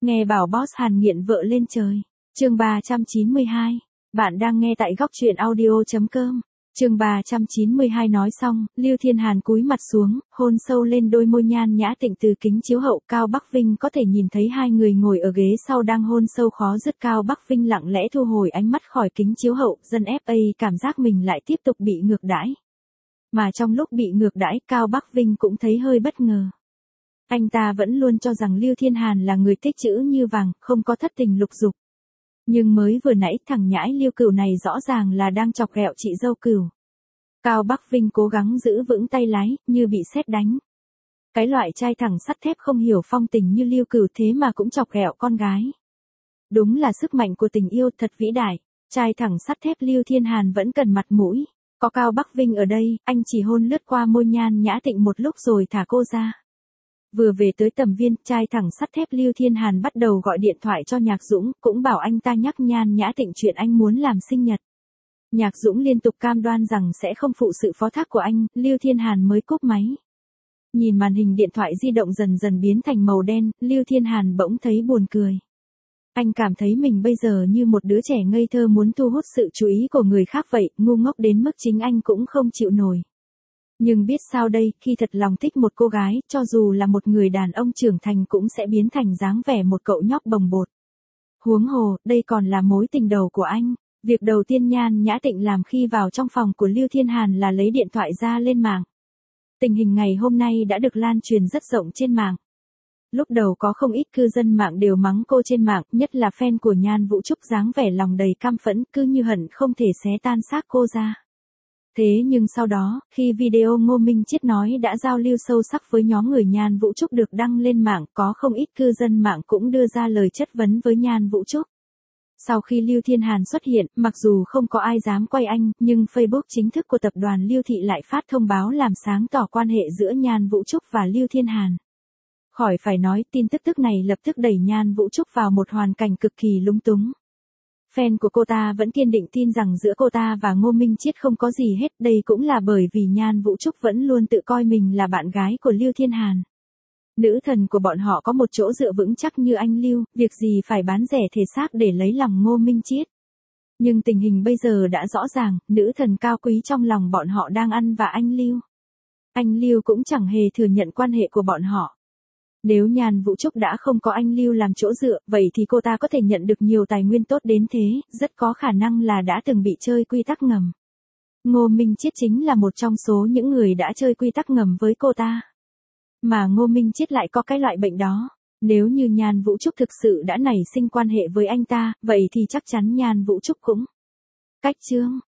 Nghe bảo boss Hàn nghiện vợ lên trời. Chương 392. Bạn đang nghe tại góc truyện audio.com. Chương 392 nói xong, Lưu Thiên Hàn cúi mặt xuống, hôn sâu lên đôi môi nhan nhã tịnh từ kính chiếu hậu. Cao Bắc Vinh có thể nhìn thấy hai người ngồi ở ghế sau đang hôn sâu khó dứt. Cao Bắc Vinh lặng lẽ thu hồi ánh mắt khỏi kính chiếu hậu, dân FA cảm giác mình lại tiếp tục bị ngược đãi. Mà trong lúc bị ngược đãi, Cao Bắc Vinh cũng thấy hơi bất ngờ. Anh ta vẫn luôn cho rằng Lưu Thiên Hàn là người tích trữ như vàng, không có thất tình lục dục. Nhưng mới vừa nãy thằng nhãi Lưu Cửu này rõ ràng là đang chọc ghẹo chị dâu Cửu. Cao Bắc Vinh cố gắng giữ vững tay lái, như bị sét đánh. Cái loại trai thẳng sắt thép không hiểu phong tình như Lưu Cửu thế mà cũng chọc ghẹo con gái. Đúng là sức mạnh của tình yêu thật vĩ đại. Trai thẳng sắt thép Lưu Thiên Hàn vẫn cần mặt mũi. Có Cao Bắc Vinh ở đây, anh chỉ hôn lướt qua môi nhan nhã tịnh một lúc rồi thả cô ra. Vừa về tới Tầm Viên, trai thẳng sắt thép Lưu Thiên Hàn bắt đầu gọi điện thoại cho Nhạc Dũng, cũng bảo anh ta nhắc nhan nhã tịnh chuyện anh muốn làm sinh nhật. Nhạc Dũng liên tục cam đoan rằng sẽ không phụ sự phó thác của anh, Lưu Thiên Hàn mới cúp máy. Nhìn màn hình điện thoại di động dần dần biến thành màu đen, Lưu Thiên Hàn bỗng thấy buồn cười. Anh cảm thấy mình bây giờ như một đứa trẻ ngây thơ muốn thu hút sự chú ý của người khác vậy, ngu ngốc đến mức chính anh cũng không chịu nổi. Nhưng biết sao đây, khi thật lòng thích một cô gái, cho dù là một người đàn ông trưởng thành cũng sẽ biến thành dáng vẻ một cậu nhóc bồng bột. Huống hồ, đây còn là mối tình đầu của anh. Việc đầu tiên nhan nhã tịnh làm khi vào trong phòng của Lưu Thiên Hàn là lấy điện thoại ra lên mạng. Tình hình ngày hôm nay đã được lan truyền rất rộng trên mạng. Lúc đầu có không ít cư dân mạng đều mắng cô trên mạng, nhất là fan của Nhan Vũ Trúc dáng vẻ lòng đầy căm phẫn, cứ như hận không thể xé tan xác cô ra. Thế nhưng sau đó, khi video Ngô Minh Chiết nói đã giao lưu sâu sắc với nhóm người Nhan Vũ Trúc được đăng lên mạng, có không ít cư dân mạng cũng đưa ra lời chất vấn với Nhan Vũ Trúc. Sau khi Lưu Thiên Hàn xuất hiện, mặc dù không có ai dám quay anh, nhưng Facebook chính thức của tập đoàn Lưu Thị lại phát thông báo làm sáng tỏ quan hệ giữa Nhan Vũ Trúc và Lưu Thiên Hàn. Khỏi phải nói, tin tức này lập tức đẩy Nhan Vũ Trúc vào một hoàn cảnh cực kỳ lúng túng. Fan của cô ta vẫn kiên định tin rằng giữa cô ta và Ngô Minh Chiết không có gì hết, đây cũng là bởi vì Nhan Vũ Trúc vẫn luôn tự coi mình là bạn gái của Lưu Thiên Hàn. Nữ thần của bọn họ có một chỗ dựa vững chắc như anh Lưu, việc gì phải bán rẻ thể xác để lấy lòng Ngô Minh Chiết. Nhưng tình hình bây giờ đã rõ ràng, nữ thần cao quý trong lòng bọn họ đang ăn vạ anh Lưu. Anh Lưu cũng chẳng hề thừa nhận quan hệ của bọn họ. Nếu Nhan Vũ Trúc đã không có anh Lưu làm chỗ dựa, vậy thì cô ta có thể nhận được nhiều tài nguyên tốt đến thế, rất có khả năng là đã từng bị chơi quy tắc ngầm. Ngô Minh Chiết chính là một trong số những người đã chơi quy tắc ngầm với cô ta. Mà Ngô Minh Chiết lại có cái loại bệnh đó. Nếu như Nhan Vũ Trúc thực sự đã nảy sinh quan hệ với anh ta, vậy thì chắc chắn Nhan Vũ Trúc cũng. Cách chương.